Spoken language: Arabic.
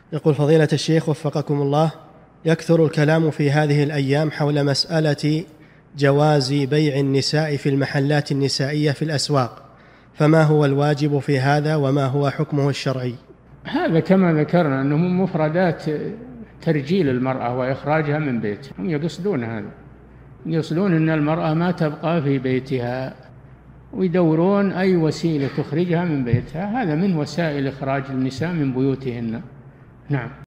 يقول فضيلة الشيخ وفقكم الله، يكثر الكلام في هذه الأيام حول مسألة جواز بيع النساء في المحلات النسائية في الأسواق، فما هو الواجب في هذا وما هو حكمه الشرعي؟ هذا كما ذكرنا أنه من مفردات ترجيل المرأة وإخراجها من بيتها. هم يقصدون هذا، يقصدون أن المرأة ما تبقى في بيتها، ويدورون أي وسيلة تخرجها من بيتها. هذا من وسائل إخراج النساء من بيوتهن. نعم.